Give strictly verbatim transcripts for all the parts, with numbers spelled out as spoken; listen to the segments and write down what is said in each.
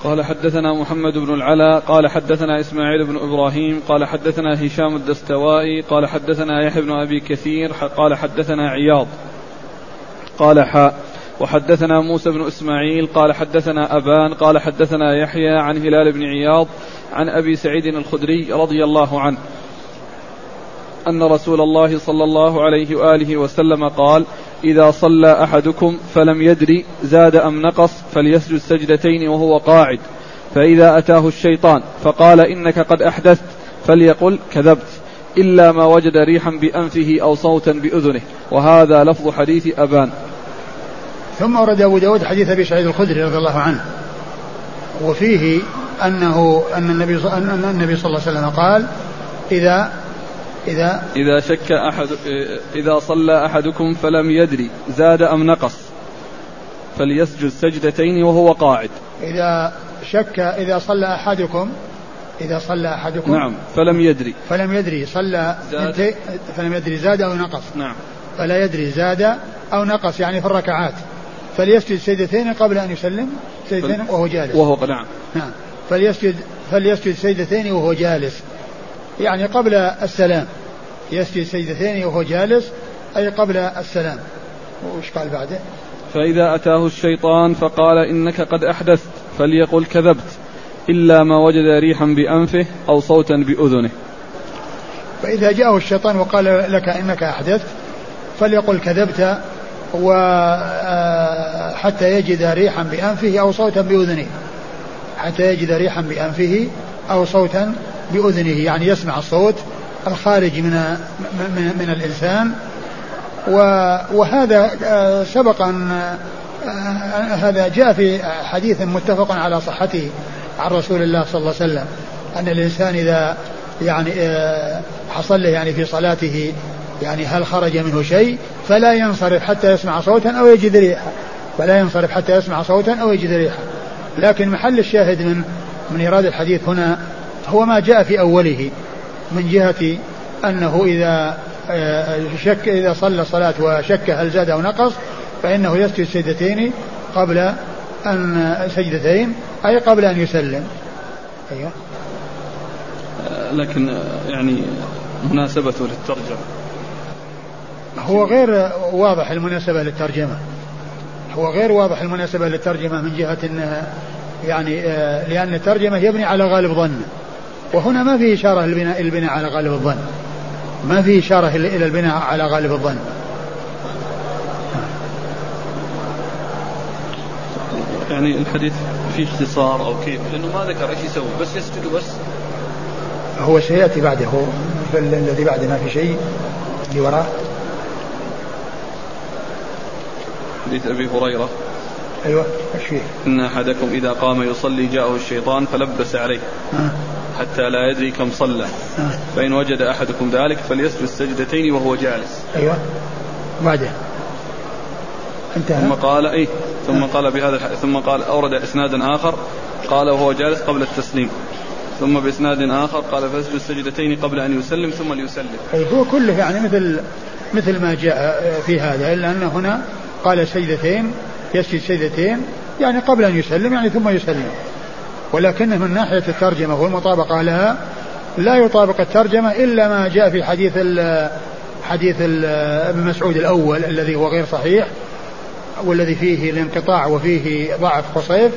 قال حدثنا محمد بن العلاء قال حدثنا إسماعيل بن إبراهيم قال حدثنا هشام الدستوائي قال حدثنا يحيى بن أبي كثير قال حدثنا عياض قال حاء وحدثنا موسى بن إسماعيل قال حدثنا أبان قال حدثنا يحيى عن هلال بن عياض عن أبي سعيد الخدري رضي الله عنه أن رسول الله صلى الله عليه وآله وسلم قال: إذا صلى أحدكم فلم يدري زاد أم نقص فليسجد سجدتين وهو قاعد، فإذا أتاه الشيطان فقال إنك قد أحدثت فليقل كذبت، إلا ما وجد ريحا بأنفه أو صوتا بأذنه. وهذا لفظ حديث أبان. ثم ورد أبو داود حديث أبي سعيد الخدري رضي الله عنه، وفيه أنه أن النبي أن النبي صلى الله عليه وسلم قال: إذا إذا إذا شك أحد إذا صلى أحدكم فلم يدري زاد أم نقص فليسجد سجدتين وهو قاعد. إذا شك إذا صلى أحدكم إذا صلى أحدكم نعم فلم يدري فلم يدري صلى زاد فلم يدري زاد أو نقص نعم فلا يدري زاد أو نقص يعني في الركعات، فليسجد سجدتين قبل أن يسلم سجدتين وهو جالس وهو نعم نعم فليسجد فليسجد سجدتين وهو جالس، يعني قبل السلام، يسجد سجدتين وهو جالس أي قبل السلام. وش قال بعده؟ فإذا أتاه الشيطان فقال إنك قد أحدثت فليقل كذبت، إلا ما وجد ريحا بأنفه أو صوتا بأذنه. فإذا جاءه الشيطان وقال لك إنك أحدثت فليقل كذبت، وحتى يجد ريحا بأنفه أو صوتا بأذنه، حتى يجد ريحا بأنفه أو صوتا بأذنه، يعني يسمع الصوت الخارج من من, من الإنسان. وهذا سبق أن هذا جاء في حديث متفق على صحته عن رسول الله صلى الله عليه وسلم أن الإنسان إذا يعني حصل له يعني في صلاته يعني هل خرج منه شيء فلا ينصرف حتى يسمع صوتا أو يجد ريحا، فلا ينصرف حتى يسمع صوتا أو يجد ريحا. لكن محل الشاهد من من إيراد الحديث هنا هو ما جاء في أوله من جهة أنه إذا شك إذا صلى صلاة وشك هل زاد أو نقص فإنه يسجد سجدتين قبل أن سجدتين أي قبل أن يسلم. أيوة. لكن يعني مناسبته للترجمة هو غير واضح المناسبة للترجمة، هو غير واضح المناسبة للترجمة من جهة أنها يعني لأن الترجمة يبني على غالب ظن، وهنا ما في إشارة البناء البناء على غالب الظن، ما في إشارة إلى البناء على غالب الظن. يعني الحديث فيه اختصار أو كيف؟ لأنه ما ذكر إيش يسوي، بس يسجد بس. هو سيأتي بعده الذي بعده ما في شيء اللي وراه. حديث أبي هريرة أيوة ايش فيه؟ إن أحدكم إذا قام يصلي جاءه الشيطان فلبس عليه آه. حتى لا يدري كم صلى آه. فإن وجد أحدكم ذلك فليسجد السجدتين وهو جالس. أيوة بعده انتهى. ثم قال أي ثم آه. قال بهذا ثم قال أورد إسنادا آخر قال وهو جالس قبل التسليم، ثم بإسناد آخر قال فليسجد السجدتين قبل أن يسلم ثم ليسلم. أي هو كله يعني مثل مثل ما جاء في هذا، إلا أن هنا قال سجدتين يسجد سجدتين يعني قبل أن يسلم يعني ثم يسلم، ولكنه من ناحية الترجمة والمطابقة لها لا يطابق الترجمة إلا ما جاء في حديث ال حديث ابن مسعود الأول الذي هو غير صحيح والذي فيه الانقطاع وفيه ضعف خصيف،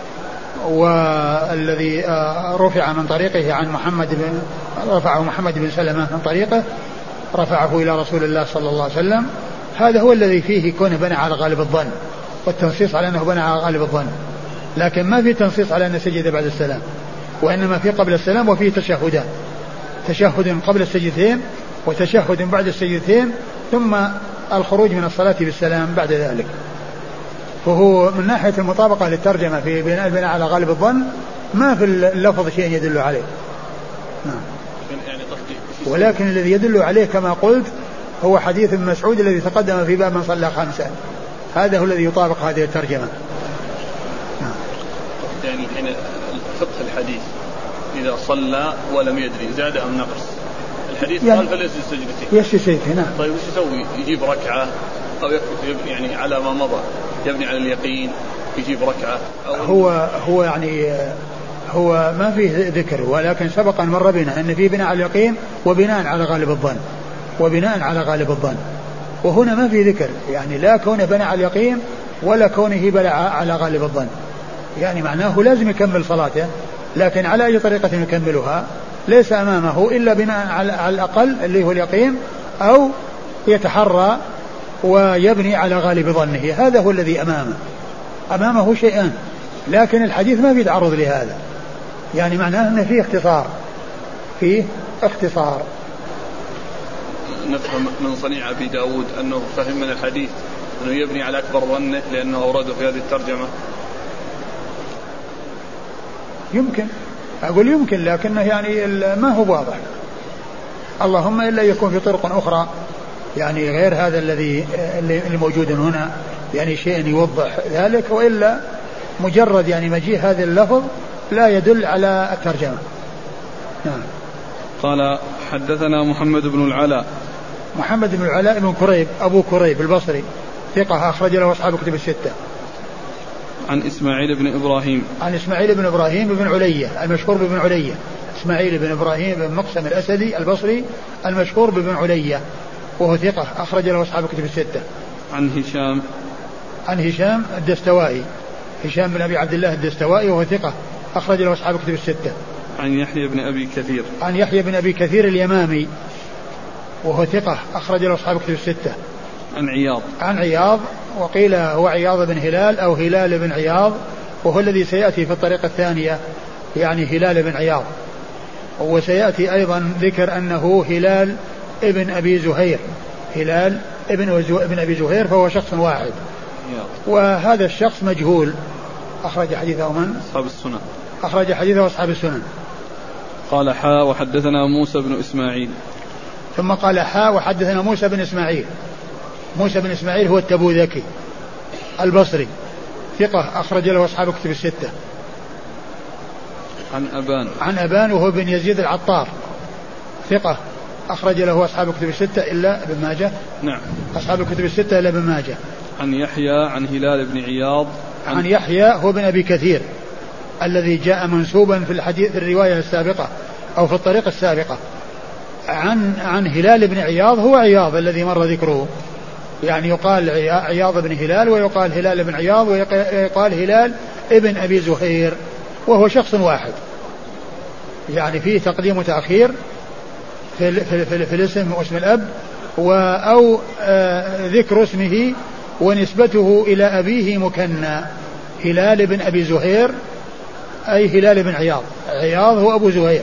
والذي رفع من طريقه عن محمد بن رفعه محمد بن سلمة من طريقه رفعه إلى رسول الله صلى الله عليه وسلم. هذا هو الذي فيه كونه بنى على غالب الظن والتنصيص على أنه بنى على غالب الظن، لكن ما في تنصيص على أنه سجد بعد السلام، وإنما في قبل السلام وفيه تشهدان، تشهد قبل السجدتين وتشهد بعد السجدتين ثم الخروج من الصلاة بالسلام بعد ذلك. فهو من ناحية المطابقة للترجمة في بناء البناء على غالب الظن ما في اللفظ شيء يدل عليه، ولكن الذي يدل عليه كما قلت هو حديث ابن مسعود الذي تقدم في باب من صلى خمسا، هذا هو الذي يطابق هذه الترجمة. يعني حين فقه الحديث إذا صلى ولم يدري زاد أم نقص، الحديث يعني قال فليسجد سجدتين يسجد سجدتين. طيب وش يسوي؟ يجيب ركعة أو يعني على ما مضى يبني على اليقين يجيب ركعة هو هو يعني هو ما فيه ذكر، ولكن سبق أن مر بنا أن فيه بناء على اليقين وبناء على غالب الظن وبناء على غالب الظن، وهنا ما في ذكر، يعني لا كونه بناء على اليقين ولا كونه بناء على غالب الظن، يعني معناه لازم يكمل صلاته، لكن على أي طريقة يكملها ليس أمامه إلا بناء على الأقل اللي هو اليقين، أو يتحرى ويبني على غالب ظنه. هذا هو الذي أمامه أمامه شيئان، لكن الحديث ما في تعرض لهذا، يعني معناه أنه فيه اختصار فيه اختصار نفهم من صنيع أبي داود أنه فهم من الحديث أنه يبني على أكبر ظنه لأنه أورده في هذه الترجمة. يمكن أقول يمكن، لكنه يعني ما هو واضح، اللهم إلا يكون في طرق أخرى يعني غير هذا الذي اللي موجود هنا، يعني شيء يوضح ذلك، وإلا مجرد يعني مجيء هذا اللفظ لا يدل على الترجمة. نعم. قال حدثنا محمد بن العلاء. محمد بن العلاء بن كريب أبو كريب البصري ثقة أخرج له أصحاب كتب الستة. عن إسماعيل بن إبراهيم. عن إسماعيل بن إبراهيم بن علية المشهور بابن علية، إسماعيل بن إبراهيم بن مقسم الأسدي البصري المشهور بابن علية، وهو ثقة أخرج له أصحاب كتب الستة. عن هشام. عن هشام الدستوائي، هشام بن أبي عبد الله الدستوائي، وهو ثقة أخرج له أصحاب كتب الستة. عن يحيى بن أبي كثير. عن يحيى بن أبي كثير اليمامي، وهو ثقة أخرج له أصحاب كتب الستة. عن عياض. عن عياض، وقيل هو عياض بن هلال أو هلال بن عياض، وهو الذي سيأتي في الطريقة الثانية، يعني هلال بن عياض، وسيأتي أيضا ذكر أنه هلال ابن أبي زهير، هلال ابن, ابن أبي زهير، فهو شخص واحد، وهذا الشخص مجهول. أخرج حديثه من؟ أصحاب السنن. أخرج حديثه أصحاب السنن. قال حا وحدثنا موسى بن إسماعيل. ثم قال حا وحدثنا موسى بن إسماعيل. موسى بن إسماعيل هو التبوذكي البصري ثقة أخرج له أصحاب كتب الستة. عن أبان. عن أبان وهو بن يزيد العطار ثقة أخرج له أصحاب كتب الستة إلا ابن ماجه. نعم. أصحاب الكتب الستة إلا ابن ماجه. عن يحيى عن هلال بن عياض. عن, عن يحيى هو بن أبي كثير الذي جاء منسوبا في الحديث في الرواية السابقة أو في الطريقة السابقة. عن عن هلال بن عياض هو عياض الذي مر ذكره، يعني يقال عياض بن هلال ويقال هلال بن عياض ويقال هلال ابن أبي زهير، وهو شخص واحد، يعني فيه تقديم وتأخير في, في, في, في الاسم واسم الأب، أو آه ذكر اسمه ونسبته إلى أبيه مكنى، هلال بن أبي زهير أي هلال بن عياض، عياض هو أبو زهير.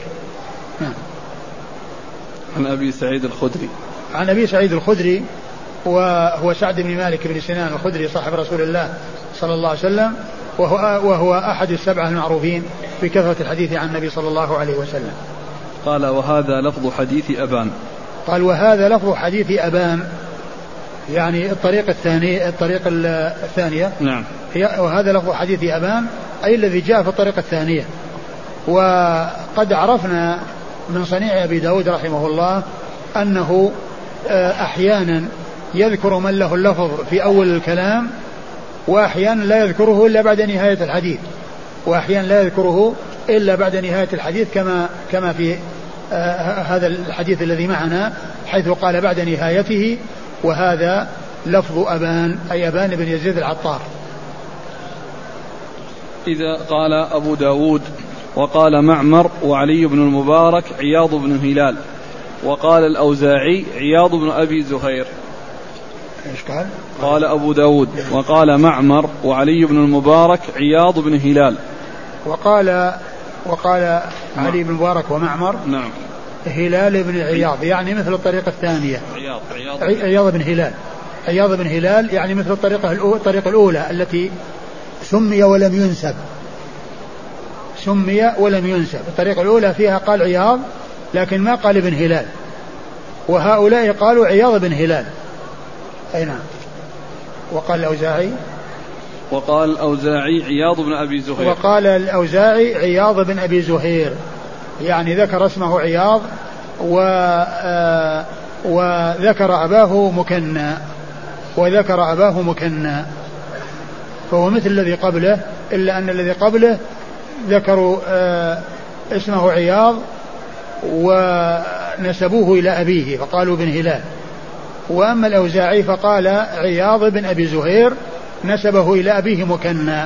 عن أبي سعيد الخدري. عن أبي سعيد الخدري وهو سعد بن مالك بن سنان الخدري صاحب رسول الله صلى الله عليه وسلم، وهو, وهو أحد السبعة المعروفين بكثرة الحديث عن النبي صلى الله عليه وسلم. قال وهذا لفظ حديث أبان. قال وهذا لفظ حديث أبان، يعني الطريق الثانية الطريق الثانية نعم. وهذا لفظ حديث أبان أي الذي جاء في الطريقة الثانية. وقد عرفنا من صنيع أبي داود رحمه الله أنه أحيانا يذكر من له اللفظ في أول الكلام، وأحيانا لا يذكره إلا بعد نهاية الحديث، وأحيانا لا يذكره إلا بعد نهاية الحديث، كما كما في آه هذا الحديث الذي معنا حيث قال بعد نهايته وهذا لفظ أبان أي أبان بن يزيد العطار. إذا قال أبو داود وقال معمر وعلي بن المبارك عياض بن هلال، وقال الأوزاعي عياض بن أبي زهير. إيش قال؟ قال أبو داود وقال معمر وعلي بن المبارك عياض بن هلال، وقال وقال علي بن المبارك ومعمر نعم هلال بن عياض، يعني مثل الطريقة الثانية عياض عياض, عياض بن هلال عياض بن هلال يعني مثل الطريقة الطريقة الأولى التي سمي ولم ينسب، سمي ولم ينسب. الطريقة الأولى فيها قال عياض لكن ما قال ابن هلال، وهؤلاء قالوا عياض بن هلال. أي نعم. وقال الأوزاعي وقال الأوزاعي عياض بن أبي زهير، وقال الأوزاعي عياض بن أبي زهير، يعني ذكر اسمه عياض و آه وذكر أباه مكنى وذكر أباه مكنى فهو مثل الذي قبله، إلا أن الذي قبله ذكروا آه اسمه عياض ونسبوه إلى أبيه فقالوا بن هلال. وأما الأوزاعي فقال عياض بن أبي زهير نسبه إلى أبيه مكنى،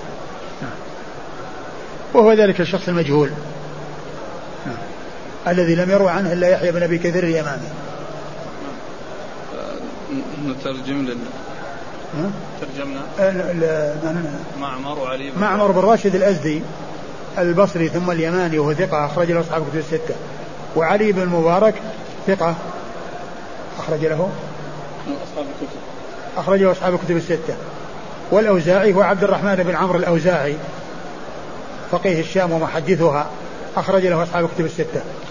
وهو ذلك الشخص المجهول الذي لم يروى عنه إلا يحيى بن أبي كثير اليمامي. نترجم لنا ترجمنا معمر وعلي بن معمر بن راشد الأزدي البصري ثم اليماني وهو ثقة أخرج له أصحاب الكتب الستة. وعلي بن المبارك ثقة أخرج له أصحاب الكتب أخرج له أصحاب الكتب الستة. والأوزاعي هو عبد الرحمن بن عمرو الأوزاعي فقيه الشام ومحدثها أخرج له أصحاب الكتب الستة.